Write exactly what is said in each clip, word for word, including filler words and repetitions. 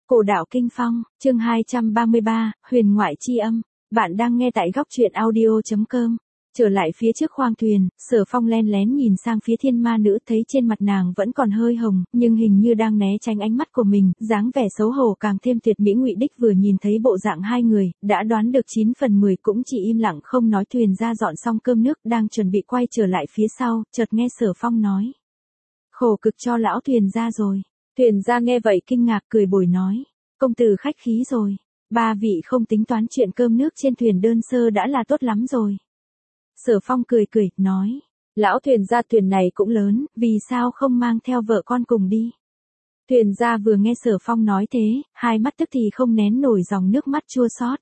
Cổ đạo kinh phong, chương hai trăm ba mươi ba, huyền ngoại chi âm. Bạn đang nghe tại góc truyện audio chấm com. Trở lại phía trước khoang thuyền, Sở Phong len lén nhìn sang phía thiên ma nữ, thấy trên mặt nàng vẫn còn hơi hồng, nhưng hình như đang né tránh ánh mắt của mình, dáng vẻ xấu hổ càng thêm tuyệt mỹ. Ngụy Đích vừa nhìn thấy bộ dạng hai người, đã đoán được chín phần mười, cũng chỉ im lặng không nói. Thuyền ra dọn xong cơm nước, đang chuẩn bị quay trở lại phía sau, chợt nghe Sở Phong nói: khổ cực cho lão thuyền ra rồi. Thuyền ra nghe vậy kinh ngạc cười bồi nói: công tử khách khí rồi, ba vị không tính toán chuyện cơm nước trên thuyền đơn sơ đã là tốt lắm rồi. Sở Phong cười cười, nói: lão thuyền gia, thuyền này cũng lớn, vì sao không mang theo vợ con cùng đi? Thuyền gia vừa nghe Sở Phong nói thế, hai mắt tức thì không nén nổi dòng nước mắt chua xót.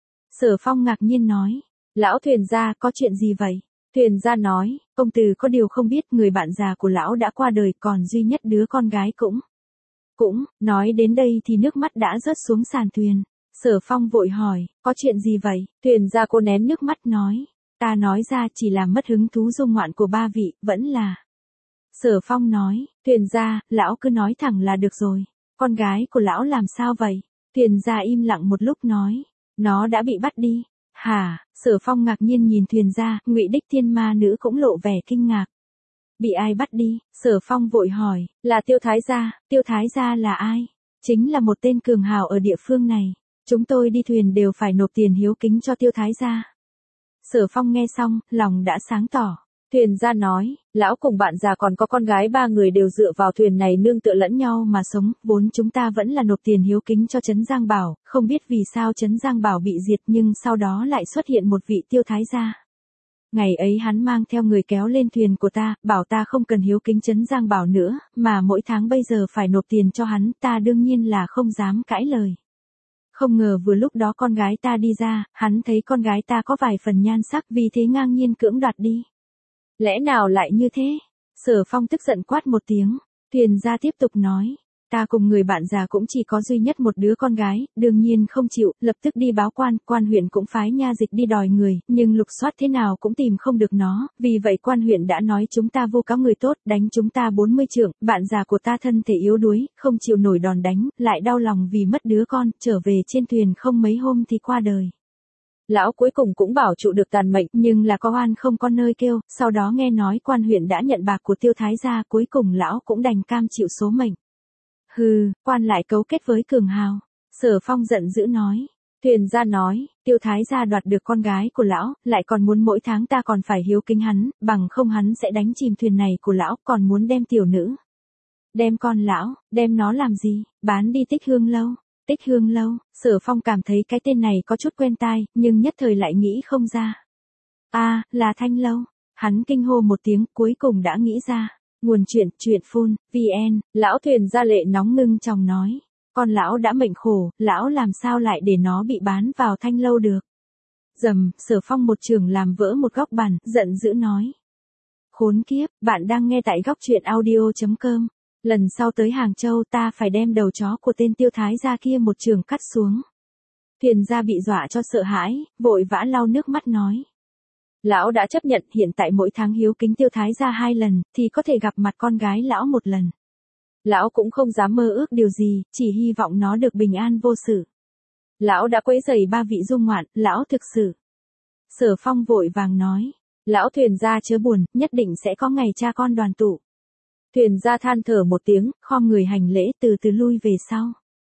Sở Phong ngạc nhiên nói: lão thuyền gia, có chuyện gì vậy? Thuyền gia nói: công tử có điều không biết, người bạn già của lão đã qua đời, còn duy nhất đứa con gái cũng Cũng, nói đến đây thì nước mắt đã rớt xuống sàn thuyền. Sở Phong vội hỏi: có chuyện gì vậy? Thuyền gia cô nén nước mắt nói: ta nói ra chỉ là mất hứng thú dung ngoạn của ba vị, vẫn là. Sở Phong nói: thuyền gia, lão cứ nói thẳng là được rồi. Con gái của lão làm sao vậy? Thuyền gia im lặng một lúc nói: nó đã bị bắt đi. Hả? Sở Phong ngạc nhiên nhìn thuyền gia, Ngụy Đích thiên ma nữ cũng lộ vẻ kinh ngạc. Bị ai bắt đi? Sở Phong vội hỏi: là Tiêu Thái gia. Tiêu Thái gia là ai? Chính là một tên cường hào ở địa phương này. Chúng tôi đi thuyền đều phải nộp tiền hiếu kính cho Tiêu Thái gia. Sở Phong nghe xong, lòng đã sáng tỏ. Thuyền gia nói: lão cùng bạn già còn có con gái ba người đều dựa vào thuyền này nương tựa lẫn nhau mà sống, vốn chúng ta vẫn là nộp tiền hiếu kính cho Trấn Giang Bảo, không biết vì sao Trấn Giang Bảo bị diệt, nhưng sau đó lại xuất hiện một vị Tiêu Thái gia. Ngày ấy hắn mang theo người kéo lên thuyền của ta, bảo ta không cần hiếu kính Trấn Giang Bảo nữa, mà mỗi tháng bây giờ phải nộp tiền cho hắn, ta đương nhiên là không dám cãi lời. Không ngờ vừa lúc đó con gái ta đi ra, hắn thấy con gái ta có vài phần nhan sắc, vì thế ngang nhiên cưỡng đoạt đi. Lẽ nào lại như thế? Sở Phong tức giận quát một tiếng. Thuyền gia tiếp tục nói: ta cùng người bạn già cũng chỉ có duy nhất một đứa con gái, đương nhiên không chịu, lập tức đi báo quan, quan huyện cũng phái nha dịch đi đòi người, nhưng lục soát thế nào cũng tìm không được nó, vì vậy quan huyện đã nói chúng ta vô cáo người tốt, đánh chúng ta bốn mươi trượng, bạn già của ta thân thể yếu đuối, không chịu nổi đòn đánh, lại đau lòng vì mất đứa con, trở về trên thuyền không mấy hôm thì qua đời. Lão cuối cùng cũng bảo trụ được tàn mệnh, nhưng là có oan không có nơi kêu, sau đó nghe nói quan huyện đã nhận bạc của Tiêu Thái gia, cuối cùng lão cũng đành cam chịu số mệnh. Hừ, quan lại cấu kết với cường hào. Sở Phong giận dữ nói. Thuyền gia nói: Tiêu Thái gia đoạt được con gái của lão, lại còn muốn mỗi tháng ta còn phải hiếu kính hắn, bằng không hắn sẽ đánh chìm thuyền này của lão, còn muốn đem tiểu nữ. Đem con lão, đem nó làm gì? Bán đi Tích Hương lâu. Tích Hương lâu. Sở Phong cảm thấy cái tên này có chút quen tai, nhưng nhất thời lại nghĩ không ra. A, à, là Thanh lâu. Hắn kinh hô một tiếng, cuối cùng đã nghĩ ra. Nguồn chuyện, truyện phun, vn, lão thuyền gia lệ nóng ngưng trong nói: con lão đã mệnh khổ, lão làm sao lại để nó bị bán vào Thanh lâu được? Dầm, Sở Phong một trường làm vỡ một góc bàn, giận dữ nói: khốn kiếp, bạn đang nghe tại góc truyện audio chấm com. Lần sau tới Hàng Châu ta phải đem đầu chó của tên Tiêu Thái gia kia một trường cắt xuống. Thuyền gia bị dọa cho sợ hãi, vội vã lau nước mắt nói: lão đã chấp nhận, hiện tại mỗi tháng hiếu kính Tiêu Thái gia hai lần, thì có thể gặp mặt con gái lão một lần. Lão cũng không dám mơ ước điều gì, chỉ hy vọng nó được bình an vô sự. Lão đã quấy rầy ba vị dung ngoạn, lão thực sự. Sở Phong vội vàng nói: lão thuyền gia chớ buồn, nhất định sẽ có ngày cha con đoàn tụ. Thuyền gia than thở một tiếng, khom người hành lễ, từ từ lui về sau.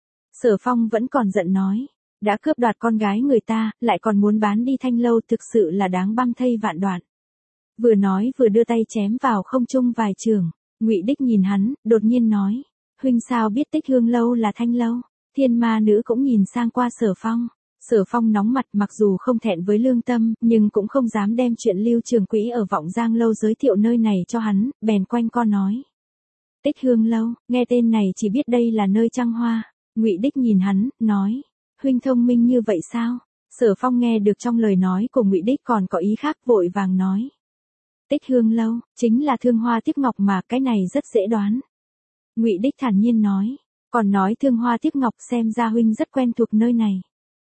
Sở Phong vẫn còn giận nói: đã cướp đoạt con gái người ta, lại còn muốn bán đi Thanh lâu, thực sự là đáng băm thây vạn đoạn. Vừa nói vừa đưa tay chém vào không trung vài trường. Ngụy Đích nhìn hắn, đột nhiên nói: huynh sao biết Tích Hương lâu là Thanh lâu? Thiên ma nữ cũng nhìn sang qua Sở Phong. Sở Phong nóng mặt, mặc dù không thẹn với lương tâm, nhưng cũng không dám đem chuyện Lưu Trường Quỹ ở Vọng Giang lâu giới thiệu nơi này cho hắn, bèn quanh co nói: Tích Hương lâu, nghe tên này chỉ biết đây là nơi trăng hoa. Ngụy Đích nhìn hắn, nói: huynh thông minh như vậy sao? Sở Phong nghe được trong lời nói của Ngụy Đích còn có ý khác, vội vàng nói: Tích Hương lâu, chính là Thương Hoa Tiếp Ngọc mà, cái này rất dễ đoán. Ngụy Đích thản nhiên nói: còn nói Thương Hoa Tiếp Ngọc, xem ra huynh rất quen thuộc nơi này.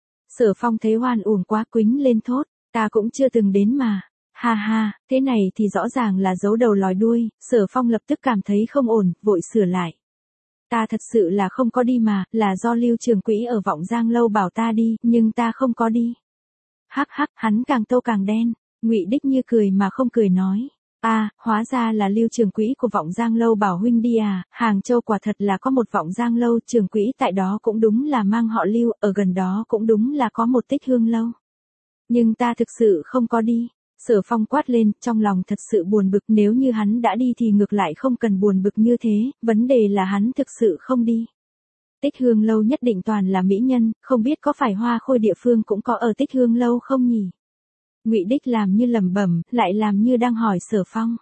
Sở Phong thấy hoan uổng quá, quýnh lên thốt: ta cũng chưa từng đến mà. Ha ha, thế này thì rõ ràng là giấu đầu lòi đuôi. Sở Phong lập tức cảm thấy không ổn, vội sửa lại: Ta thật sự là không có đi mà, là do Lưu trưởng quỹ ở Vọng Giang lâu bảo ta đi, nhưng ta không có đi. Hắc hắc, hắn càng tô càng đen, Ngụy Đích như cười mà không cười nói. A, à, hóa ra là Lưu trưởng quỹ của Vọng Giang lâu bảo huynh đi à, Hàng Châu quả thật là có một Vọng Giang lâu, trưởng quỹ tại đó cũng đúng là mang họ Lưu, ở gần đó cũng đúng là có một Tích Hương lâu. Nhưng ta thực sự không có đi. Sở Phong quát lên, trong lòng thật sự buồn bực, nếu như hắn đã đi thì ngược lại không cần buồn bực như thế, vấn đề là hắn thực sự không đi. Tích Hương lâu nhất định toàn là mỹ nhân, không biết có phải Hoa Khôi địa phương cũng có ở Tích Hương lâu không nhỉ? Ngụy Đích làm như lẩm bẩm, lại làm như đang hỏi Sở Phong.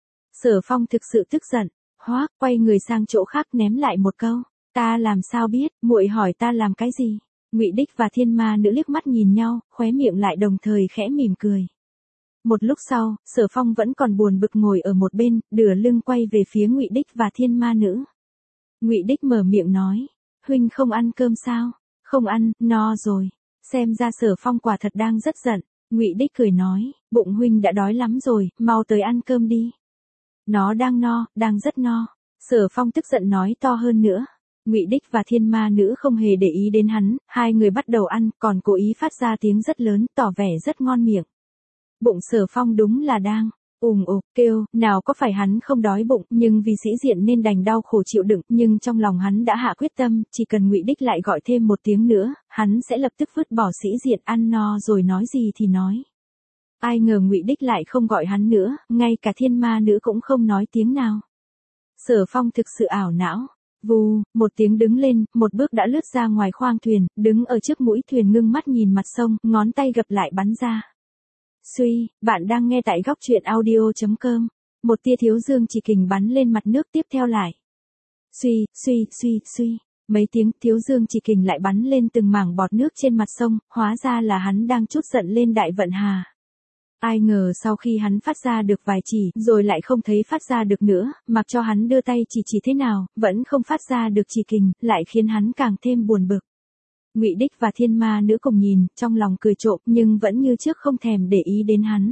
Sở Phong thực sự tức giận, hoác, quay người sang chỗ khác ném lại một câu, ta làm sao biết, muội hỏi ta làm cái gì? Ngụy Đích và Thiên Ma Nữ liếc mắt nhìn nhau, khóe miệng lại đồng thời khẽ mỉm cười. Một lúc sau, Sở Phong vẫn còn buồn bực ngồi ở một bên, đưa lưng quay về phía Ngụy Đích và Thiên Ma Nữ. Ngụy Đích mở miệng nói, huynh không ăn cơm sao? Không ăn, no rồi. Xem ra Sở Phong quả thật đang rất giận. Ngụy Đích cười nói, bụng huynh đã đói lắm rồi, mau tới ăn cơm đi. Nó đang no, đang rất no. Sở Phong tức giận nói to hơn nữa. Ngụy Đích và Thiên Ma Nữ không hề để ý đến hắn, hai người bắt đầu ăn, còn cố ý phát ra tiếng rất lớn, tỏ vẻ rất ngon miệng. Bụng Sở Phong đúng là đang ùng ục kêu, nào có phải hắn không đói bụng, nhưng vì sĩ diện nên đành đau khổ chịu đựng, nhưng trong lòng hắn đã hạ quyết tâm, chỉ cần Ngụy Đích lại gọi thêm một tiếng nữa, hắn sẽ lập tức vứt bỏ sĩ diện, ăn no rồi nói gì thì nói. Ai ngờ Ngụy Đích lại không gọi hắn nữa, ngay cả Thiên Ma Nữ cũng không nói tiếng nào. Sở Phong thực sự ảo não. Vù, một tiếng đứng lên, một bước đã lướt ra ngoài khoang thuyền, đứng ở trước mũi thuyền ngưng mắt nhìn mặt sông, ngón tay gập lại bắn ra. Suy, bạn đang nghe tại góc truyện audio chấm com. Một tia thiếu dương chỉ kình bắn lên mặt nước, tiếp theo lại. Suy, suy, suy, suy. Mấy tiếng thiếu dương chỉ kình lại bắn lên từng mảng bọt nước trên mặt sông, hóa ra là hắn đang trút giận lên Đại Vận Hà. Ai ngờ sau khi hắn phát ra được vài chỉ, rồi lại không thấy phát ra được nữa, mặc cho hắn đưa tay chỉ chỉ thế nào, vẫn không phát ra được chỉ kình, lại khiến hắn càng thêm buồn bực. Ngụy Đích và Thiên Ma Nữ cùng nhìn, trong lòng cười trộm, nhưng vẫn như trước không thèm để ý đến hắn.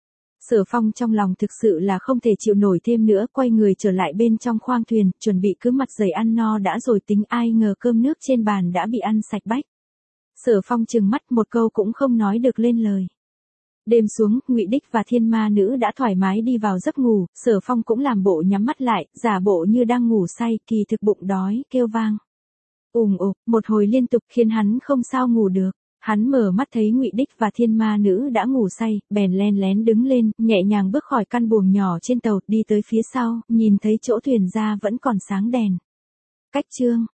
Sở Phong trong lòng thực sự là không thể chịu nổi thêm nữa, quay người trở lại bên trong khoang thuyền, chuẩn bị cứ mặt dày ăn no đã rồi tính, ai ngờ cơm nước trên bàn đã bị ăn sạch bách. Sở Phong trừng mắt, một câu cũng không nói được lên lời. Đêm xuống, Ngụy Đích và Thiên Ma Nữ đã thoải mái đi vào giấc ngủ, Sở Phong cũng làm bộ nhắm mắt lại, giả bộ như đang ngủ say, kỳ thực bụng đói, kêu vang. Ùng ục, một hồi liên tục khiến hắn không sao ngủ được. Hắn mở mắt thấy Ngụy Đích và Thiên Ma Nữ đã ngủ say, bèn len lén đứng lên, nhẹ nhàng bước khỏi căn buồng nhỏ trên tàu, đi tới phía sau, nhìn thấy chỗ thuyền ra vẫn còn sáng đèn. Cách chương